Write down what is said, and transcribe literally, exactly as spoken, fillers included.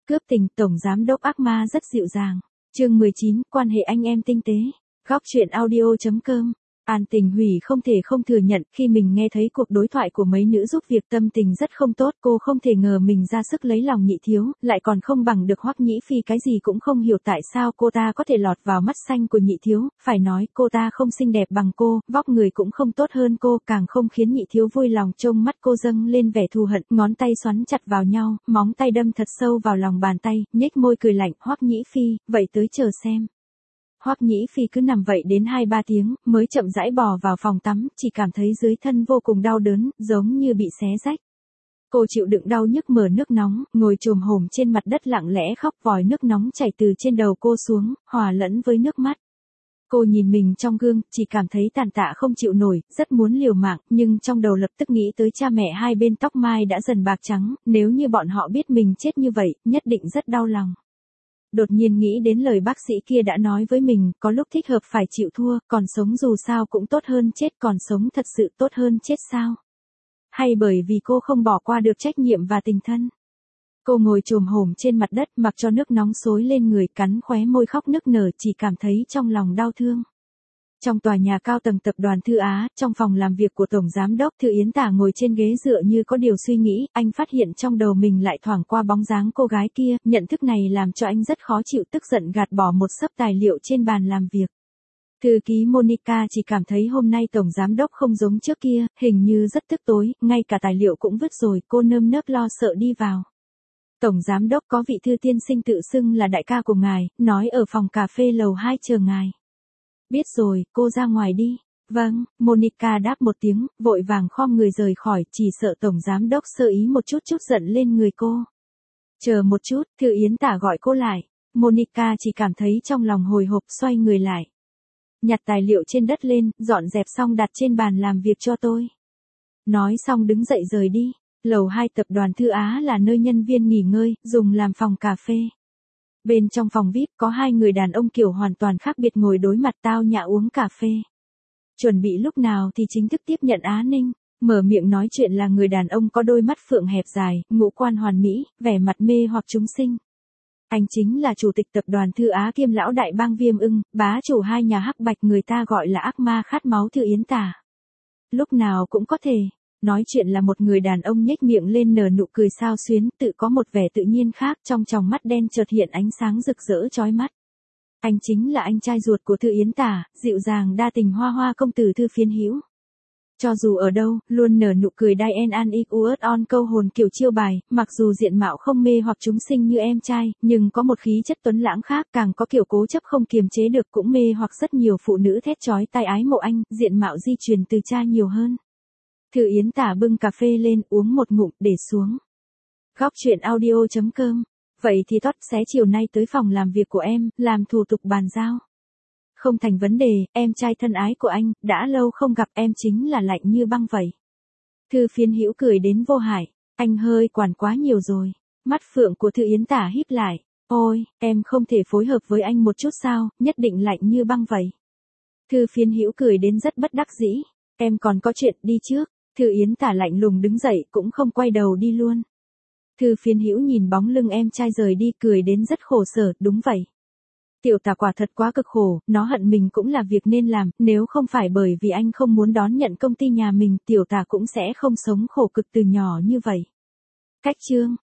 Cướp tình, tổng giám đốc ác ma rất dịu dàng. Chương mười chín, quan hệ anh em tinh tế. Góc truyện audio chấm com. An Tình Hủy không thể không thừa nhận khi mình nghe thấy cuộc đối thoại của mấy nữ giúp việc tâm tình rất không tốt. Cô không thể ngờ mình ra sức lấy lòng Nhị Thiếu, lại còn không bằng được Hoắc Nhĩ Phi. Cái gì cũng không hiểu tại sao cô ta có thể lọt vào mắt xanh của Nhị Thiếu. Phải nói cô ta không xinh đẹp bằng cô, vóc người cũng không tốt hơn cô, càng không khiến Nhị Thiếu vui lòng. Trông mắt cô dâng lên vẻ thù hận, ngón tay xoắn chặt vào nhau, móng tay đâm thật sâu vào lòng bàn tay, nhếch môi cười lạnh. Hoắc Nhĩ Phi, vậy tới chờ xem. Hoắc Nhĩ Phi cứ nằm vậy đến hai ba tiếng, mới chậm rãi bò vào phòng tắm, chỉ cảm thấy dưới thân vô cùng đau đớn, giống như bị xé rách. Cô chịu đựng đau nhức mở nước nóng, ngồi chồm hổm trên mặt đất lặng lẽ khóc, vòi nước nóng chảy từ trên đầu cô xuống, hòa lẫn với nước mắt. Cô nhìn mình trong gương, chỉ cảm thấy tàn tạ không chịu nổi, rất muốn liều mạng, nhưng trong đầu lập tức nghĩ tới cha mẹ hai bên tóc mai đã dần bạc trắng, nếu như bọn họ biết mình chết như vậy, nhất định rất đau lòng. Đột nhiên nghĩ đến lời bác sĩ kia đã nói với mình, có lúc thích hợp phải chịu thua, còn sống dù sao cũng tốt hơn chết, còn sống thật sự tốt hơn chết sao? Hay bởi vì cô không bỏ qua được trách nhiệm và tình thân? Cô ngồi chồm hổm trên mặt đất, mặc cho nước nóng xối lên người, cắn khóe môi khóc nức nở, chỉ cảm thấy trong lòng đau thương. Trong tòa nhà cao tầng tập đoàn Thư Á, trong phòng làm việc của Tổng Giám đốc, Thư Yến Tả ngồi trên ghế dựa như có điều suy nghĩ, anh phát hiện trong đầu mình lại thoảng qua bóng dáng cô gái kia, nhận thức này làm cho anh rất khó chịu, tức giận gạt bỏ một xấp tài liệu trên bàn làm việc. Thư ký Monica chỉ cảm thấy hôm nay Tổng Giám đốc không giống trước kia, hình như rất tức tối, ngay cả tài liệu cũng vứt rồi, cô nơm nớp lo sợ đi vào. Tổng Giám đốc, có vị Thư tiên sinh tự xưng là đại ca của ngài, nói ở phòng cà phê lầu hai chờ ngài. Biết rồi, cô ra ngoài đi. Vâng, Monica đáp một tiếng, vội vàng khom người rời khỏi, chỉ sợ Tổng Giám đốc sơ ý một chút chút giận lên người cô. Chờ một chút, Thư Yến Tả gọi cô lại. Monica chỉ cảm thấy trong lòng hồi hộp, xoay người lại. Nhặt tài liệu trên đất lên, dọn dẹp xong đặt trên bàn làm việc cho tôi. Nói xong đứng dậy rời đi. Lầu hai tập đoàn Thư Á là nơi nhân viên nghỉ ngơi, dùng làm phòng cà phê. Bên trong phòng vi ai pi có hai người đàn ông kiểu hoàn toàn khác biệt ngồi đối mặt tao nhã uống cà phê. Chuẩn bị lúc nào thì chính thức tiếp nhận Á Ninh. Mở miệng nói chuyện là người đàn ông có đôi mắt phượng hẹp dài, ngũ quan hoàn mỹ, vẻ mặt mê hoặc chúng sinh. Anh chính là chủ tịch tập đoàn Thư Á kiêm lão đại bang Viêm Ưng, bá chủ hai nhà hắc bạch, người ta gọi là ác ma khát máu Thư Yến Tả. Lúc nào cũng có thể. Nói chuyện là một người đàn ông nhếch miệng lên nở nụ cười xao xuyến, tự có một vẻ tự nhiên khác, trong tròng mắt đen chợt hiện ánh sáng rực rỡ chói mắt. Anh chính là anh trai ruột của Thư Yến Tả, dịu dàng đa tình hoa hoa công tử Thư Phiến Hữu. Cho dù ở đâu, luôn nở nụ cười Diane An Equus on câu hồn kiểu chiêu bài, mặc dù diện mạo không mê hoặc chúng sinh như em trai, nhưng có một khí chất tuấn lãng khác, càng có kiểu cố chấp không kiềm chế được, cũng mê hoặc rất nhiều phụ nữ thét chói tai ái mộ anh, diện mạo di truyền từ cha nhiều hơn. Thư Yến Tả bưng cà phê lên, uống một ngụm, để xuống. Góc truyện audio chấm com. Vậy thì tốt, xé chiều nay tới phòng làm việc của em, làm thủ tục bàn giao. Không thành vấn đề, em trai thân ái của anh, đã lâu không gặp, em chính là lạnh như băng vậy. Thư Phiến Hữu cười đến vô hại, anh hơi quản quá nhiều rồi. Mắt phượng của Thư Yến Tả híp lại, ôi, em không thể phối hợp với anh một chút sao, nhất định lạnh như băng vậy. Thư Phiến Hữu cười đến rất bất đắc dĩ, em còn có chuyện, đi trước. Thư Yến Tả lạnh lùng đứng dậy, cũng không quay đầu đi luôn. Thư Phiến Hữu nhìn bóng lưng em trai rời đi, cười đến rất khổ sở, đúng vậy. Tiểu Tả quả thật quá cực khổ, nó hận mình cũng là việc nên làm, nếu không phải bởi vì anh không muốn đón nhận công ty nhà mình, Tiểu Tả cũng sẽ không sống khổ cực từ nhỏ như vậy. Cách chương